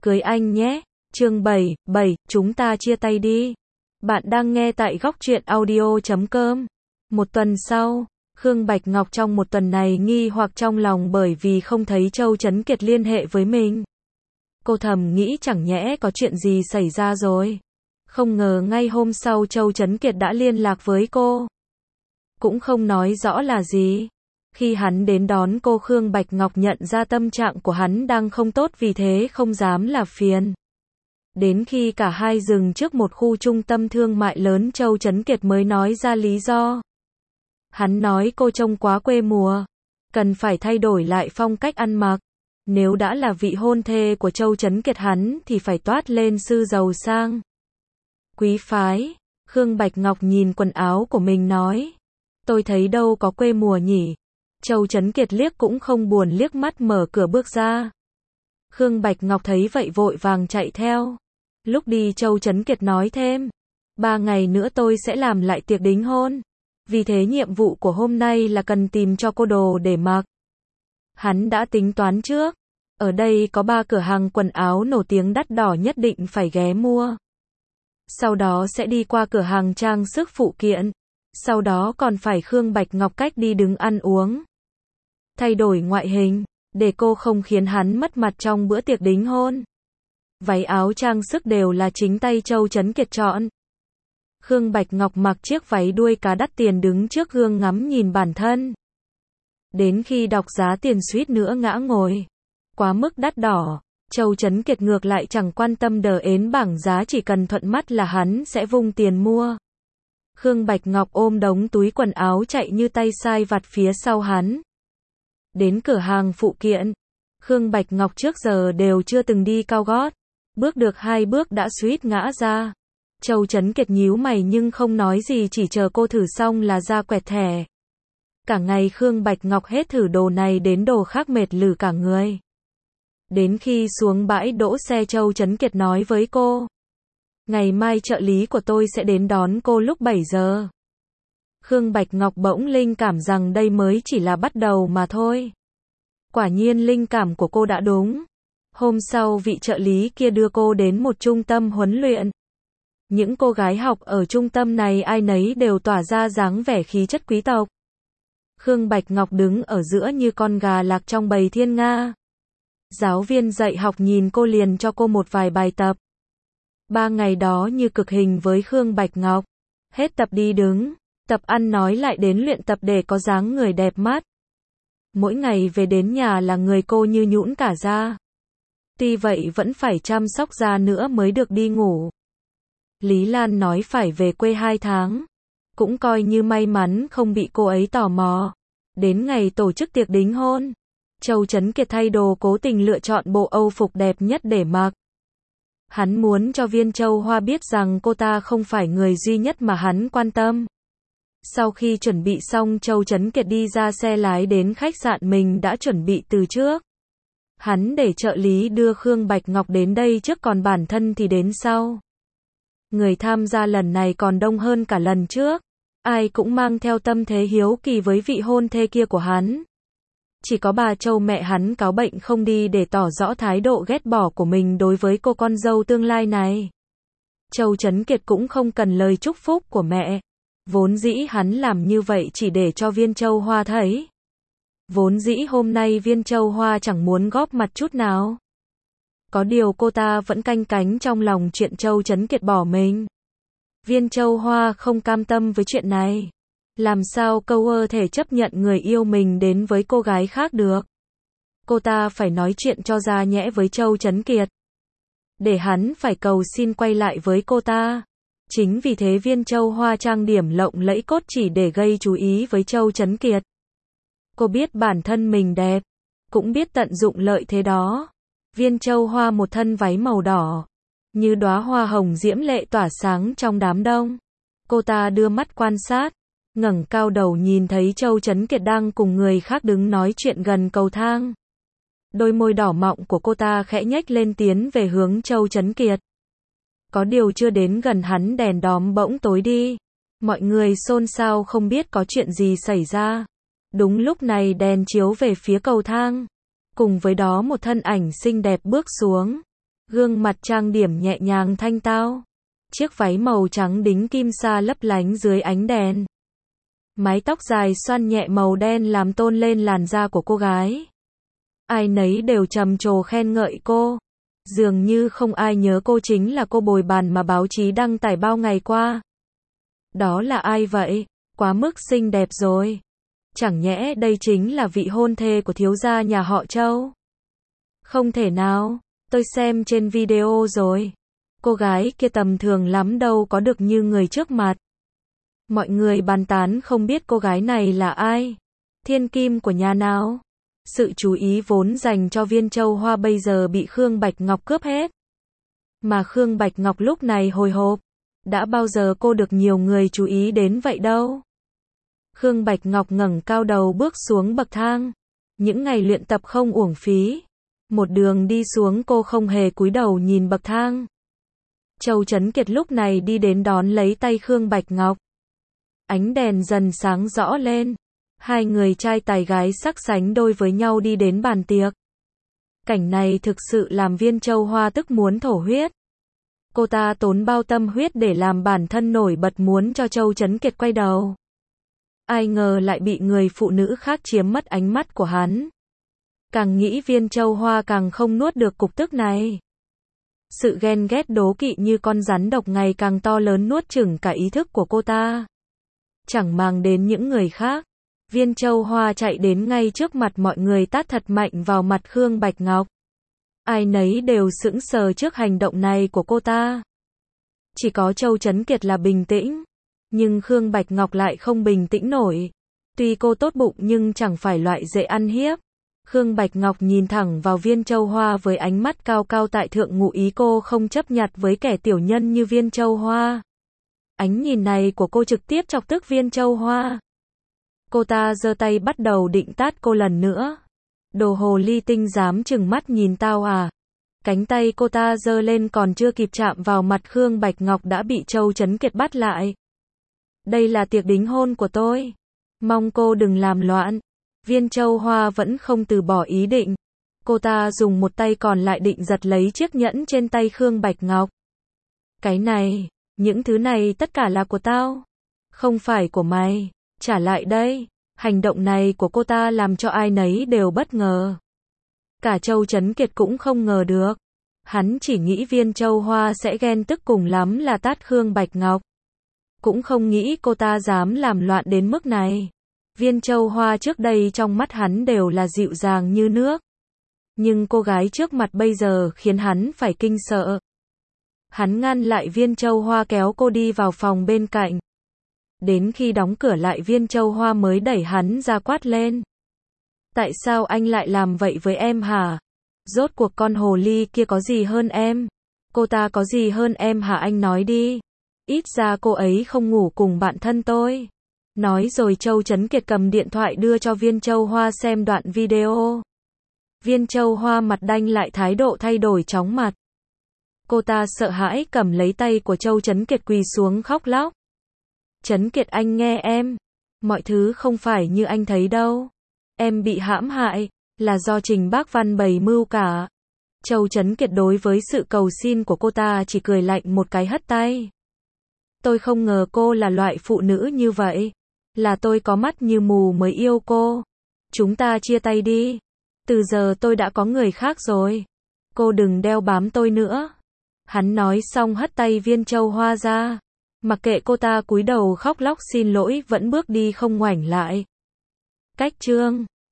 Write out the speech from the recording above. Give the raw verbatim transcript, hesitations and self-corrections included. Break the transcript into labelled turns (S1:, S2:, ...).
S1: cưới anh nhé. Chương bảy, bảy, chúng ta chia tay đi. Bạn đang nghe tại góc truyện audio chấm com. Một tuần sau, Khương Bạch Ngọc trong một tuần này nghi hoặc trong lòng bởi vì không thấy Châu Chấn Kiệt liên hệ với mình. Cô thầm nghĩ chẳng nhẽ có chuyện gì xảy ra rồi. Không ngờ ngay hôm sau Châu Chấn Kiệt đã liên lạc với cô. Cũng không nói rõ là gì. Khi hắn đến đón cô, Khương Bạch Ngọc nhận ra tâm trạng của hắn đang không tốt, vì thế không dám làm phiền. Đến khi cả hai dừng trước một khu trung tâm thương mại lớn, Châu Chấn Kiệt mới nói ra lý do. Hắn nói cô trông quá quê mùa, cần phải thay đổi lại phong cách ăn mặc. Nếu đã là vị hôn thê của Châu Chấn Kiệt hắn thì phải toát lên sư giàu sang, quý phái. Khương Bạch Ngọc nhìn quần áo của mình nói, tôi thấy đâu có quê mùa nhỉ. Châu Chấn Kiệt liếc cũng không buồn liếc mắt mở cửa bước ra. Khương Bạch Ngọc thấy vậy vội vàng chạy theo. Lúc đi Châu Chấn Kiệt nói thêm, ba ngày nữa tôi sẽ làm lại tiệc đính hôn. Vì thế nhiệm vụ của hôm nay là cần tìm cho cô đồ để mặc. Hắn đã tính toán trước. Ở đây có ba cửa hàng quần áo nổi tiếng đắt đỏ nhất định phải ghé mua. Sau đó sẽ đi qua cửa hàng trang sức phụ kiện. Sau đó còn phải Khương Bạch Ngọc cách đi đứng ăn uống. Thay đổi ngoại hình, để cô không khiến hắn mất mặt trong bữa tiệc đính hôn. Váy áo trang sức đều là chính tay Châu Chấn Kiệt chọn. Khương Bạch Ngọc mặc chiếc váy đuôi cá đắt tiền đứng trước gương ngắm nhìn bản thân. Đến khi đọc giá tiền suýt nữa ngã ngồi. Quá mức đắt đỏ. Châu Chấn Kiệt ngược lại chẳng quan tâm đờ ến bảng giá, chỉ cần thuận mắt là hắn sẽ vung tiền mua. Khương Bạch Ngọc ôm đống túi quần áo chạy như tay sai vặt phía sau hắn. Đến cửa hàng phụ kiện. Khương Bạch Ngọc trước giờ đều chưa từng đi cao gót. Bước được hai bước đã suýt ngã ra. Châu Chấn Kiệt nhíu mày nhưng không nói gì, chỉ chờ cô thử xong là ra quẹt thẻ. Cả ngày Khương Bạch Ngọc hết thử đồ này đến đồ khác mệt lử cả người. Đến khi xuống bãi đỗ xe, Châu Chấn Kiệt nói với cô, ngày mai trợ lý của tôi sẽ đến đón cô lúc bảy giờ. Khương Bạch Ngọc bỗng linh cảm rằng đây mới chỉ là bắt đầu mà thôi. Quả nhiên linh cảm của cô đã đúng. Hôm sau vị trợ lý kia đưa cô đến một trung tâm huấn luyện. Những cô gái học ở trung tâm này ai nấy đều tỏa ra dáng vẻ khí chất quý tộc. Khương Bạch Ngọc đứng ở giữa như con gà lạc trong bầy thiên nga. Giáo viên dạy học nhìn cô liền cho cô một vài bài tập. Ba ngày đó như cực hình với Khương Bạch Ngọc. Hết tập đi đứng, tập ăn nói lại đến luyện tập để có dáng người đẹp mắt. Mỗi ngày về đến nhà là người cô như nhũn cả da. Tuy vậy vẫn phải chăm sóc da nữa mới được đi ngủ. Lý Lan nói phải về quê hai tháng. Cũng coi như may mắn không bị cô ấy tò mò. Đến ngày tổ chức tiệc đính hôn, Châu Chấn Kiệt thay đồ cố tình lựa chọn bộ âu phục đẹp nhất để mặc. Hắn muốn cho Viên Châu Hoa biết rằng cô ta không phải người duy nhất mà hắn quan tâm. Sau khi chuẩn bị xong, Châu Chấn Kiệt đi ra xe lái đến khách sạn mình đã chuẩn bị từ trước. Hắn để trợ lý đưa Khương Bạch Ngọc đến đây trước, còn bản thân thì đến sau. Người tham gia lần này còn đông hơn cả lần trước. Ai cũng mang theo tâm thế hiếu kỳ với vị hôn thê kia của hắn. Chỉ có bà Châu mẹ hắn cáu bệnh không đi để tỏ rõ thái độ ghét bỏ của mình đối với cô con dâu tương lai này. Châu Chấn Kiệt cũng không cần lời chúc phúc của mẹ. Vốn dĩ hắn làm như vậy chỉ để cho Viên Châu Hoa thấy. Vốn dĩ hôm nay Viên Châu Hoa chẳng muốn góp mặt chút nào. Có điều cô ta vẫn canh cánh trong lòng chuyện Châu Chấn Kiệt bỏ mình. Viên Châu Hoa không cam tâm với chuyện này. Làm sao câu ơ thể chấp nhận người yêu mình đến với cô gái khác được. Cô ta phải nói chuyện cho ra nhẽ với Châu Chấn Kiệt. Để hắn phải cầu xin quay lại với cô ta. Chính vì thế Viên Châu Hoa trang điểm lộng lẫy cốt chỉ để gây chú ý với Châu Chấn Kiệt. Cô biết bản thân mình đẹp, cũng biết tận dụng lợi thế đó. Viên Châu Hoa một thân váy màu đỏ, như đóa hoa hồng diễm lệ tỏa sáng trong đám đông. Cô ta đưa mắt quan sát, ngẩng cao đầu nhìn thấy Châu Chấn Kiệt đang cùng người khác đứng nói chuyện gần cầu thang. Đôi môi đỏ mọng của cô ta khẽ nhếch lên tiến về hướng Châu Chấn Kiệt. Có điều chưa đến gần hắn đèn đóm bỗng tối đi. Mọi người xôn xao không biết có chuyện gì xảy ra. Đúng lúc này đèn chiếu về phía cầu thang. Cùng với đó một thân ảnh xinh đẹp bước xuống. Gương mặt trang điểm nhẹ nhàng thanh tao. Chiếc váy màu trắng đính kim sa lấp lánh dưới ánh đèn. Mái tóc dài xoăn nhẹ màu đen làm tôn lên làn da của cô gái. Ai nấy đều trầm trồ khen ngợi cô. Dường như không ai nhớ cô chính là cô bồi bàn mà báo chí đăng tải bao ngày qua. Đó là ai vậy? Quá mức xinh đẹp rồi. Chẳng nhẽ đây chính là vị hôn thê của thiếu gia nhà họ Châu? Không thể nào, tôi xem trên video rồi. Cô gái kia tầm thường lắm đâu có được như người trước mặt. Mọi người bàn tán không biết cô gái này là ai. Thiên kim của nhà nào? Sự chú ý vốn dành cho Viên Châu Hoa bây giờ bị Khương Bạch Ngọc cướp hết. Mà Khương Bạch Ngọc lúc này hồi hộp. Đã bao giờ cô được nhiều người chú ý đến vậy đâu. Khương Bạch Ngọc ngẩng cao đầu bước xuống bậc thang. Những ngày luyện tập không uổng phí. Một đường đi xuống cô không hề cúi đầu nhìn bậc thang. Châu Chấn Kiệt lúc này đi đến đón lấy tay Khương Bạch Ngọc. Ánh đèn dần sáng rõ lên. Hai người trai tài gái sắc sánh đôi với nhau đi đến bàn tiệc. Cảnh này thực sự làm Viên Châu Hoa tức muốn thổ huyết. Cô ta tốn bao tâm huyết để làm bản thân nổi bật muốn cho Châu Chấn Kiệt quay đầu. Ai ngờ lại bị người phụ nữ khác chiếm mất ánh mắt của hắn. Càng nghĩ Viên Châu Hoa càng không nuốt được cục tức này. Sự ghen ghét đố kỵ như con rắn độc ngày càng to lớn nuốt chửng cả ý thức của cô ta. Chẳng màng đến những người khác. Viên Châu Hoa chạy đến ngay trước mặt mọi người tát thật mạnh vào mặt Khương Bạch Ngọc. Ai nấy đều sững sờ trước hành động này của cô ta. Chỉ có Châu Chấn Kiệt là bình tĩnh. Nhưng Khương Bạch Ngọc lại không bình tĩnh nổi. Tuy cô tốt bụng nhưng chẳng phải loại dễ ăn hiếp. Khương Bạch Ngọc nhìn thẳng vào Viên Châu Hoa với ánh mắt cao cao tại thượng ngụ ý cô không chấp nhặt với kẻ tiểu nhân như Viên Châu Hoa. Ánh nhìn này của cô trực tiếp chọc tức Viên Châu Hoa. Cô ta giơ tay bắt đầu định tát cô lần nữa. Đồ hồ ly tinh dám chừng mắt nhìn tao à? Cánh tay cô ta giơ lên còn chưa kịp chạm vào mặt Khương Bạch Ngọc đã bị Châu Chấn Kiệt bắt lại. Đây là tiệc đính hôn của tôi. Mong cô đừng làm loạn. Viên Châu Hoa vẫn không từ bỏ ý định. Cô ta dùng một tay còn lại định giật lấy chiếc nhẫn trên tay Khương Bạch Ngọc. Cái này, những thứ này tất cả là của tao. Không phải của mày. Trả lại đây. Hành động này của cô ta làm cho ai nấy đều bất ngờ. Cả Châu Chấn Kiệt cũng không ngờ được. Hắn chỉ nghĩ Viên Châu Hoa sẽ ghen tức cùng lắm là tát Khương Bạch Ngọc. Cũng không nghĩ cô ta dám làm loạn đến mức này. Viên Châu Hoa trước đây trong mắt hắn đều là dịu dàng như nước. Nhưng cô gái trước mặt bây giờ khiến hắn phải kinh sợ. Hắn ngăn lại Viên Châu Hoa kéo cô đi vào phòng bên cạnh. Đến khi đóng cửa lại Viên Châu Hoa mới đẩy hắn ra quát lên. Tại sao anh lại làm vậy với em hả? Rốt cuộc con hồ ly kia có gì hơn em? Cô ta có gì hơn em hả anh nói đi? Ít ra cô ấy không ngủ cùng bạn thân tôi. Nói rồi Châu Chấn Kiệt cầm điện thoại đưa cho Viên Châu Hoa xem đoạn video. Viên Châu Hoa mặt đanh lại thái độ thay đổi chóng mặt. Cô ta sợ hãi cầm lấy tay của Châu Chấn Kiệt quỳ xuống khóc lóc. Chấn Kiệt anh nghe em. Mọi thứ không phải như anh thấy đâu. Em bị hãm hại, là do Trình Bác Văn bày mưu cả. Châu Chấn Kiệt đối với sự cầu xin của cô ta chỉ cười lạnh một cái hất tay. Tôi không ngờ cô là loại phụ nữ như vậy. Là tôi có mắt như mù mới yêu cô. Chúng ta chia tay đi. Từ giờ tôi đã có người khác rồi. Cô đừng đeo bám tôi nữa. Hắn nói xong hất tay Viên Châu Hoa ra. Mặc kệ cô ta cúi đầu khóc lóc xin lỗi vẫn bước đi không ngoảnh lại. Cách chương